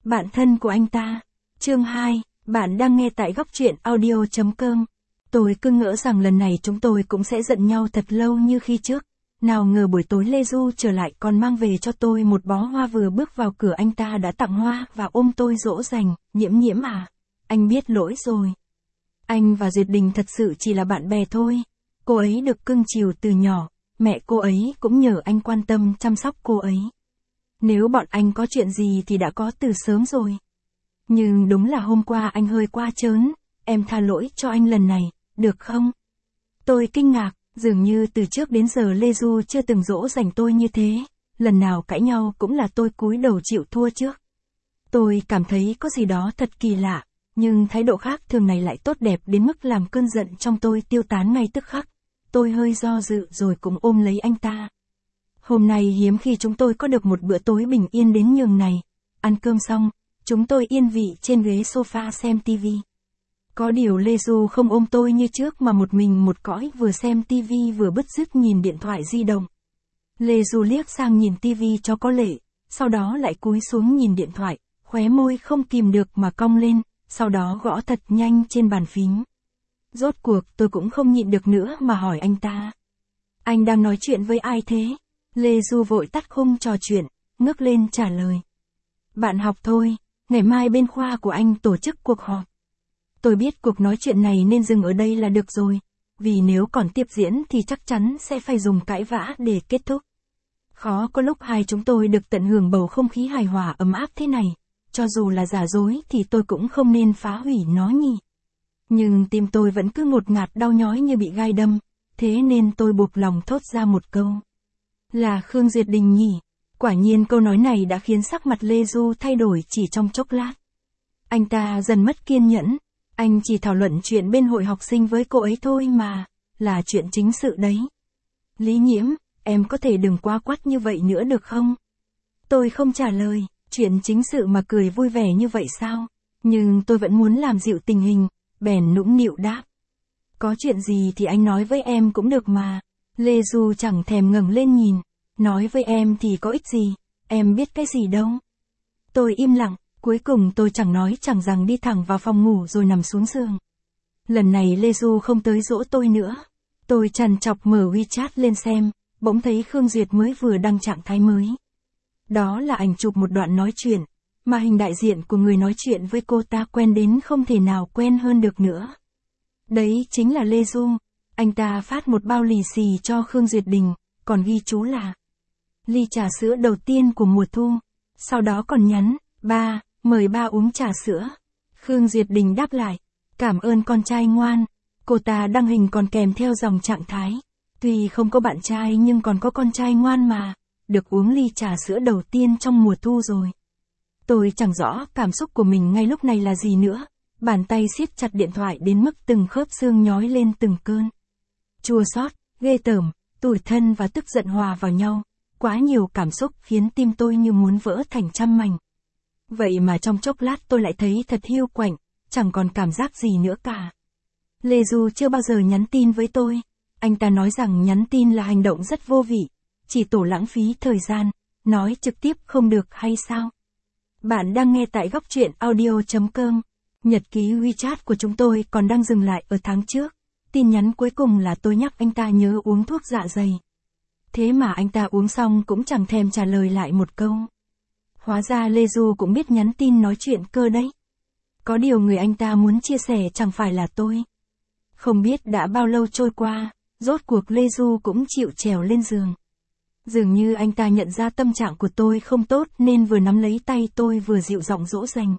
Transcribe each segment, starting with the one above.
Bạn thân của anh ta. Chương 2, bạn đang nghe tại góc truyện audio.com. Tôi cứ ngỡ rằng lần này chúng tôi cũng sẽ giận nhau thật lâu như khi trước. Nào ngờ buổi tối Lê Du trở lại còn mang về cho tôi một bó hoa, vừa bước vào cửa anh ta đã tặng hoa và ôm tôi dỗ dành. Nhiễm à, anh biết lỗi rồi. Anh và Duyệt Đình thật sự chỉ là bạn bè thôi. Cô ấy được cưng chiều từ nhỏ, mẹ cô ấy cũng nhờ anh quan tâm chăm sóc cô ấy. Nếu bọn anh có chuyện gì thì đã có từ sớm rồi. Nhưng đúng là hôm qua anh hơi quá trớn, em tha lỗi cho anh lần này, được không? Tôi kinh ngạc, dường như từ trước đến giờ Lê Du chưa từng dỗ dành tôi như thế, lần nào cãi nhau cũng là tôi cúi đầu chịu thua trước. Tôi cảm thấy có gì đó thật kỳ lạ, nhưng thái độ khác thường này lại tốt đẹp đến mức làm cơn giận trong tôi tiêu tán ngay tức khắc. Tôi hơi do dự rồi cũng ôm lấy anh ta. Hôm nay hiếm khi chúng tôi có được một bữa tối bình yên đến nhường này. Ăn cơm xong, chúng tôi yên vị trên ghế sofa xem tivi. Có điều Lê Du không ôm tôi như trước mà một mình một cõi, vừa xem tivi vừa bứt rứt nhìn điện thoại di động. Lê Du liếc sang nhìn tivi cho có lệ, sau đó lại cúi xuống nhìn điện thoại, khóe môi không kìm được mà cong lên, sau đó gõ thật nhanh trên bàn phím. Rốt cuộc tôi cũng không nhịn được nữa mà hỏi anh ta. Anh đang nói chuyện với ai thế? Lê Du vội tắt khung trò chuyện, ngước lên trả lời. Bạn học thôi, ngày mai bên khoa của anh tổ chức cuộc họp. Tôi biết cuộc nói chuyện này nên dừng ở đây là được rồi, vì nếu còn tiếp diễn thì chắc chắn sẽ phải dùng cãi vã để kết thúc. Khó có lúc hai chúng tôi được tận hưởng bầu không khí hài hòa ấm áp thế này, cho dù là giả dối thì tôi cũng không nên phá hủy nó nhỉ. Nhưng tim tôi vẫn cứ ngột ngạt đau nhói như bị gai đâm, thế nên tôi buộc lòng thốt ra một câu. Là Khương Duyệt Đình nhỉ? Quả nhiên câu nói này đã khiến sắc mặt Lê Du thay đổi chỉ trong chốc lát. Anh ta dần mất kiên nhẫn, anh chỉ thảo luận chuyện bên hội học sinh với cô ấy thôi mà, là chuyện chính sự đấy. Lý Nhiễm, em có thể đừng quá quắt như vậy nữa được không? Tôi không trả lời, chuyện chính sự mà cười vui vẻ như vậy sao? Nhưng tôi vẫn muốn làm dịu tình hình, bèn nũng nịu đáp. Có chuyện gì thì anh nói với em cũng được mà. Lê Du chẳng thèm ngẩng lên nhìn, nói với em thì có ích gì, em biết cái gì đâu. Tôi im lặng, cuối cùng tôi chẳng nói chẳng rằng đi thẳng vào phòng ngủ rồi nằm xuống giường. Lần này Lê Du không tới dỗ tôi nữa. Tôi trằn trọc mở WeChat lên xem, bỗng thấy Khương Duyệt mới vừa đăng trạng thái mới. Đó là ảnh chụp một đoạn nói chuyện, mà hình đại diện của người nói chuyện với cô ta quen đến không thể nào quen hơn được nữa. Đấy chính là Lê Du. Anh ta phát một bao lì xì cho Khương Duyệt Đình, còn ghi chú là ly trà sữa đầu tiên của mùa thu. Sau đó còn nhắn, ba, mời ba uống trà sữa. Khương Duyệt Đình đáp lại, cảm ơn con trai ngoan. Cô ta đăng hình còn kèm theo dòng trạng thái. Tuy không có bạn trai nhưng còn có con trai ngoan mà, được uống ly trà sữa đầu tiên trong mùa thu rồi. Tôi chẳng rõ cảm xúc của mình ngay lúc này là gì nữa. Bàn tay siết chặt điện thoại đến mức từng khớp xương nhói lên từng cơn. Chua xót, ghê tởm, tủi thân và tức giận hòa vào nhau. Quá nhiều cảm xúc khiến tim tôi như muốn vỡ thành trăm mảnh. Vậy mà trong chốc lát tôi lại thấy thật hiu quạnh, chẳng còn cảm giác gì nữa cả. Lê Du chưa bao giờ nhắn tin với tôi. Anh ta nói rằng nhắn tin là hành động rất vô vị, chỉ tổ lãng phí thời gian, nói trực tiếp không được hay sao? Bạn đang nghe tại góc truyện audio.com. Nhật ký WeChat của chúng tôi còn đang dừng lại ở tháng trước. Tin nhắn cuối cùng là tôi nhắc anh ta nhớ uống thuốc dạ dày. Thế mà anh ta uống xong cũng chẳng thèm trả lời lại một câu. Hóa ra Lê Du cũng biết nhắn tin nói chuyện cơ đấy. Có điều người anh ta muốn chia sẻ chẳng phải là tôi. Không biết đã bao lâu trôi qua, rốt cuộc Lê Du cũng chịu trèo lên giường. Dường như anh ta nhận ra tâm trạng của tôi không tốt nên vừa nắm lấy tay tôi vừa dịu giọng dỗ dành.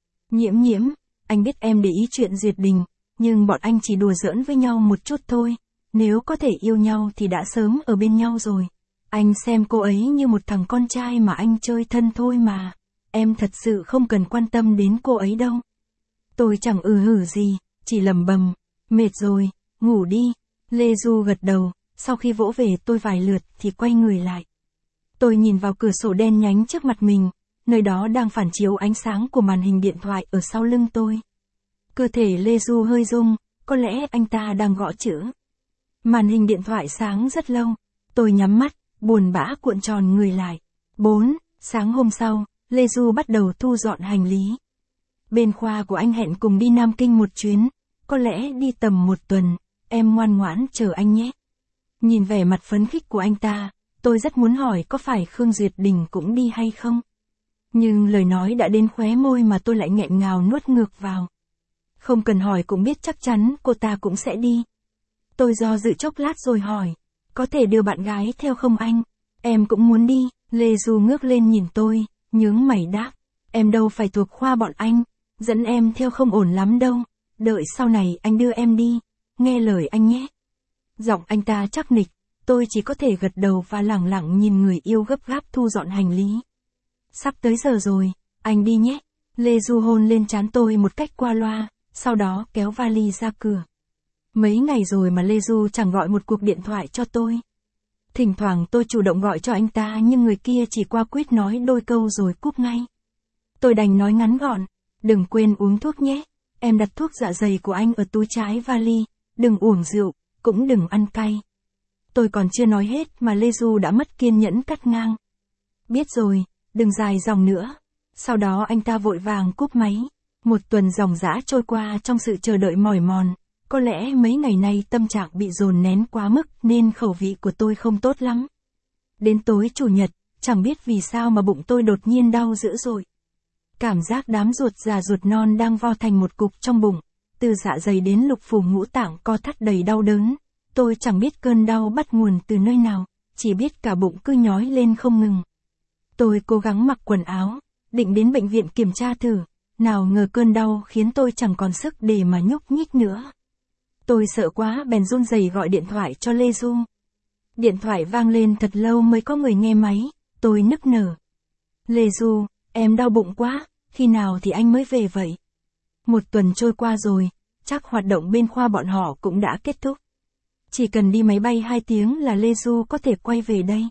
Nhiễm, anh biết em để ý chuyện Duyệt Đình, nhưng bọn anh chỉ đùa giỡn với nhau một chút thôi. Nếu có thể yêu nhau thì đã sớm ở bên nhau rồi. Anh xem cô ấy như một thằng con trai mà anh chơi thân thôi mà. Em thật sự không cần quan tâm đến cô ấy đâu. Tôi chẳng hử gì, chỉ lẩm bẩm, mệt rồi, ngủ đi. Lê Du gật đầu, sau khi vỗ về tôi vài lượt thì quay người lại. Tôi nhìn vào cửa sổ đen nhánh trước mặt mình, nơi đó đang phản chiếu ánh sáng của màn hình điện thoại ở sau lưng tôi. Cơ thể Lê Du hơi rung, có lẽ anh ta đang gõ chữ. Màn hình điện thoại sáng rất lâu, tôi nhắm mắt, buồn bã cuộn tròn người lại. 4. Sáng hôm sau, Lê Du bắt đầu thu dọn hành lý. Bên khoa của anh hẹn cùng đi Nam Kinh một chuyến, có lẽ đi tầm 1 tuần, em ngoan ngoãn chờ anh nhé. Nhìn vẻ mặt phấn khích của anh ta, tôi rất muốn hỏi có phải Khương Duyệt Đình cũng đi hay không. Nhưng lời nói đã đến khóe môi mà tôi lại nghẹn ngào nuốt ngược vào. Không cần hỏi cũng biết chắc chắn cô ta cũng sẽ đi. Tôi do dự chốc lát rồi hỏi, có thể đưa bạn gái theo không anh? Em cũng muốn đi. Lê Du ngước lên nhìn tôi, nhướng mày đáp, em đâu phải thuộc khoa bọn anh, dẫn em theo không ổn lắm đâu, đợi sau này anh đưa em đi, nghe lời anh nhé. Giọng anh ta chắc nịch, tôi chỉ có thể gật đầu và lẳng lặng nhìn người yêu gấp gáp thu dọn hành lý. Sắp tới giờ rồi, anh đi nhé. Lê Du hôn lên trán tôi một cách qua loa, sau đó kéo vali ra cửa. Mấy ngày rồi mà Lê Du chẳng gọi một cuộc điện thoại cho tôi. Thỉnh thoảng tôi chủ động gọi cho anh ta nhưng người kia chỉ qua quýt nói đôi câu rồi cúp ngay. Tôi đành nói ngắn gọn, đừng quên uống thuốc nhé, em đặt thuốc dạ dày của anh ở túi trái vali, đừng uống rượu, cũng đừng ăn cay. Tôi còn chưa nói hết mà Lê Du đã mất kiên nhẫn cắt ngang. Biết rồi, đừng dài dòng nữa. Sau đó anh ta vội vàng cúp máy. Một tuần ròng rã trôi qua trong sự chờ đợi mỏi mòn. Có lẽ mấy ngày nay tâm trạng bị dồn nén quá mức nên khẩu vị của tôi không tốt lắm. Đến tối Chủ nhật, chẳng biết vì sao mà bụng tôi đột nhiên đau dữ dội. Cảm giác đám ruột già ruột non đang vo thành một cục trong bụng, từ dạ dày đến lục phủ ngũ tạng co thắt đầy đau đớn. Tôi chẳng biết cơn đau bắt nguồn từ nơi nào, chỉ biết cả bụng cứ nhói lên không ngừng. Tôi cố gắng mặc quần áo, định đến bệnh viện kiểm tra thử, nào ngờ cơn đau khiến tôi chẳng còn sức để mà nhúc nhích nữa. Tôi sợ quá bèn run rẩy gọi điện thoại cho Lê Du. Điện thoại vang lên thật lâu mới có người nghe máy, tôi nức nở. Lê Du, em đau bụng quá, khi nào thì anh mới về vậy? Một tuần trôi qua rồi, chắc hoạt động bên khoa bọn họ cũng đã kết thúc. Chỉ cần đi máy bay 2 tiếng là Lê Du có thể quay về đây.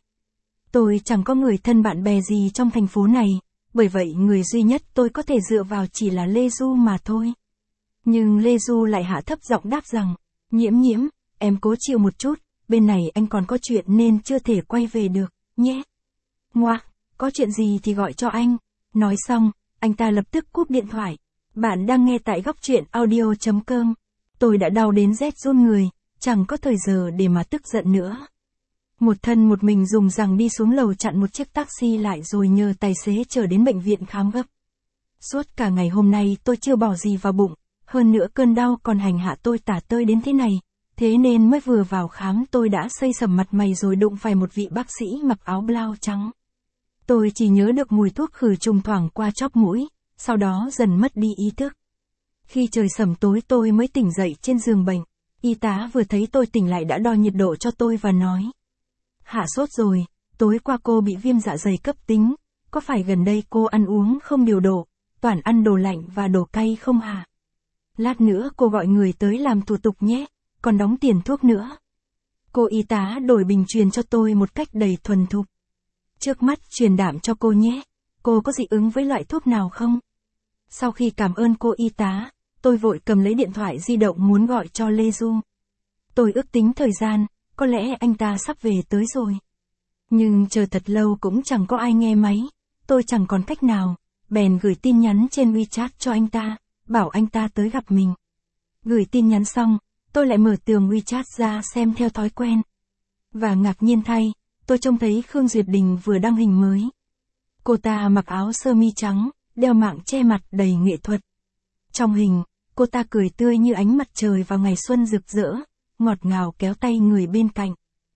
Tôi chẳng có người thân bạn bè gì trong thành phố này, bởi vậy người duy nhất tôi có thể dựa vào chỉ là Lê Du mà thôi. Nhưng Lê Du lại hạ thấp giọng đáp rằng, Nhiễm Nhiễm, em cố chịu một chút, bên này anh còn có chuyện nên chưa thể quay về được, nhé. Ngoạ, có chuyện gì thì gọi cho anh. Nói xong, anh ta lập tức cúp điện thoại. Bạn đang nghe tại góc truyện audio.com. Tôi đã đau đến rét run người, chẳng có thời giờ để mà tức giận nữa. Một thân một mình dùng rằng đi xuống lầu chặn một chiếc taxi lại rồi nhờ tài xế chở đến bệnh viện khám gấp. Suốt cả ngày hôm nay tôi chưa bỏ gì vào bụng, hơn nữa cơn đau còn hành hạ tôi tả tơi đến thế này, thế nên mới vừa vào khám tôi đã xây sầm mặt mày rồi đụng phải một vị bác sĩ mặc áo blau trắng. Tôi chỉ nhớ được mùi thuốc khử trùng thoảng qua chóp mũi, sau đó dần mất đi ý thức. Khi trời sẩm tối tôi mới tỉnh dậy trên giường bệnh, y tá vừa thấy tôi tỉnh lại đã đo nhiệt độ cho tôi và nói. Hạ sốt rồi, tối qua cô bị viêm dạ dày cấp tính, có phải gần đây cô ăn uống không điều độ, toàn ăn đồ lạnh và đồ cay không hả? Lát nữa cô gọi người tới làm thủ tục nhé, còn đóng tiền thuốc nữa. Cô y tá đổi bình truyền cho tôi một cách đầy thuần thục. Trước mắt truyền đảm cho cô nhé, cô có dị ứng với loại thuốc nào không? Sau khi cảm ơn cô y tá, tôi vội cầm lấy điện thoại di động muốn gọi cho Lê Du. Tôi ước tính thời gian, có lẽ anh ta sắp về tới rồi. Nhưng chờ thật lâu cũng chẳng có ai nghe máy, tôi chẳng còn cách nào, bèn gửi tin nhắn trên WeChat cho anh ta, bảo anh ta tới gặp mình. Gửi tin nhắn xong, tôi lại mở tường WeChat ra xem theo thói quen. Và ngạc nhiên thay, tôi trông thấy Khương Duyệt Đình vừa đăng hình mới. Cô ta mặc áo sơ mi trắng, đeo mạng che mặt đầy nghệ thuật. Trong hình, cô ta cười tươi như ánh mặt trời vào ngày xuân rực rỡ, ngọt ngào kéo tay người bên cạnh.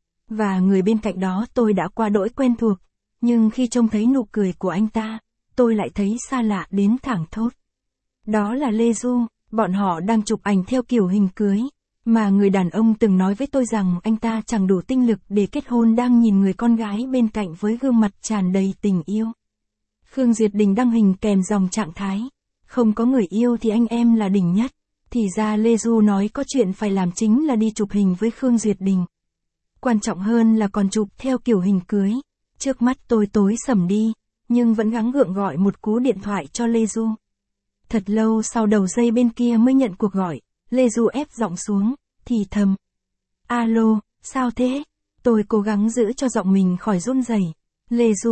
Và người bên cạnh đó tôi đã qua đỗi quen thuộc, nhưng khi trông thấy nụ cười của anh ta, tôi lại thấy xa lạ đến thảng thốt. Đó là Lê Du, bọn họ đang chụp ảnh theo kiểu hình cưới, mà người đàn ông từng nói với tôi rằng anh ta chẳng đủ tinh lực để kết hôn đang nhìn người con gái bên cạnh với gương mặt tràn đầy tình yêu. Khương Duyệt Đình đăng hình kèm dòng trạng thái, không có người yêu thì anh em là đỉnh nhất. Thì ra Lê Du nói có chuyện phải làm chính là đi chụp hình với Khương Duyệt Đình. Quan trọng hơn là còn chụp theo kiểu hình cưới. Trước mắt tôi tối sầm đi, nhưng vẫn gắng gượng gọi một cú điện thoại cho Lê Du. Thật lâu sau đầu dây bên kia mới nhận cuộc gọi, Lê Du ép giọng xuống, thì thầm. Alo, sao thế? Tôi cố gắng giữ cho giọng mình khỏi run rẩy. Lê Du,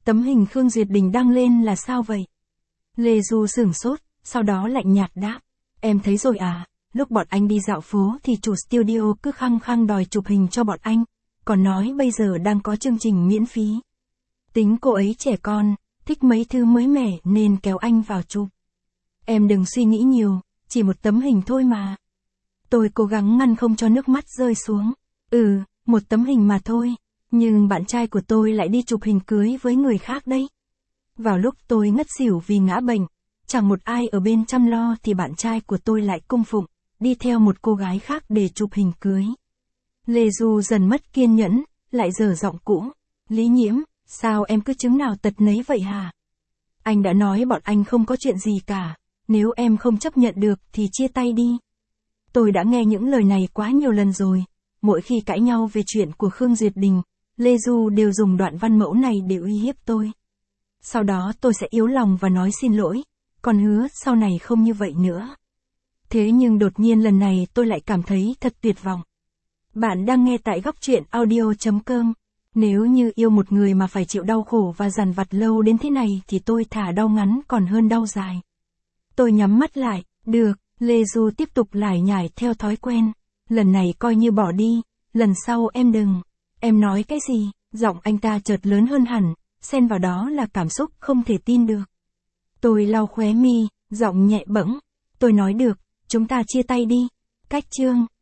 Tấm hình Khương Duyệt Đình đăng lên là sao vậy? Lê Du sửng sốt, sau đó lạnh nhạt đáp. Em thấy rồi à, lúc bọn anh đi dạo phố thì chủ studio cứ khăng khăng đòi chụp hình cho bọn anh, còn nói bây giờ đang có chương trình miễn phí. Tính cô ấy trẻ con, thích mấy thứ mới mẻ nên kéo anh vào chụp. Em đừng suy nghĩ nhiều, chỉ một tấm hình thôi mà. Tôi cố gắng ngăn không cho nước mắt rơi xuống. Một tấm hình mà thôi, nhưng bạn trai của tôi lại đi chụp hình cưới với người khác đấy. Vào lúc tôi ngất xỉu vì ngã bệnh, chẳng một ai ở bên chăm lo thì bạn trai của tôi lại cung phụng, đi theo một cô gái khác để chụp hình cưới. Lê Du dần mất kiên nhẫn, lại dở giọng cũ. Lý Nhiễm, sao em cứ chứng nào tật nấy vậy hả? Anh đã nói bọn anh không có chuyện gì cả, nếu em không chấp nhận được thì chia tay đi. Tôi đã nghe những lời này quá nhiều lần rồi, mỗi khi cãi nhau về chuyện của Khương Duyệt Đình, Lê Du đều dùng đoạn văn mẫu này để uy hiếp tôi. Sau đó tôi sẽ yếu lòng và nói xin lỗi, còn hứa sau này không như vậy nữa. Thế nhưng đột nhiên lần này tôi lại cảm thấy thật tuyệt vọng. Bạn đang nghe tại Góc Truyện Audio.com. Nếu như yêu một người mà phải chịu đau khổ và dằn vặt lâu đến thế này thì tôi thà đau ngắn còn hơn đau dài. Tôi nhắm mắt lại, được, Lê Du tiếp tục lải nhải theo thói quen. Lần này coi như bỏ đi, lần sau em đừng. Em nói cái gì? Giọng anh ta chợt lớn hơn hẳn, xen vào đó là cảm xúc không thể tin được. Tôi lau khóe mi, giọng nhẹ bẫng. Tôi nói được, chúng ta chia tay đi. Cách chương.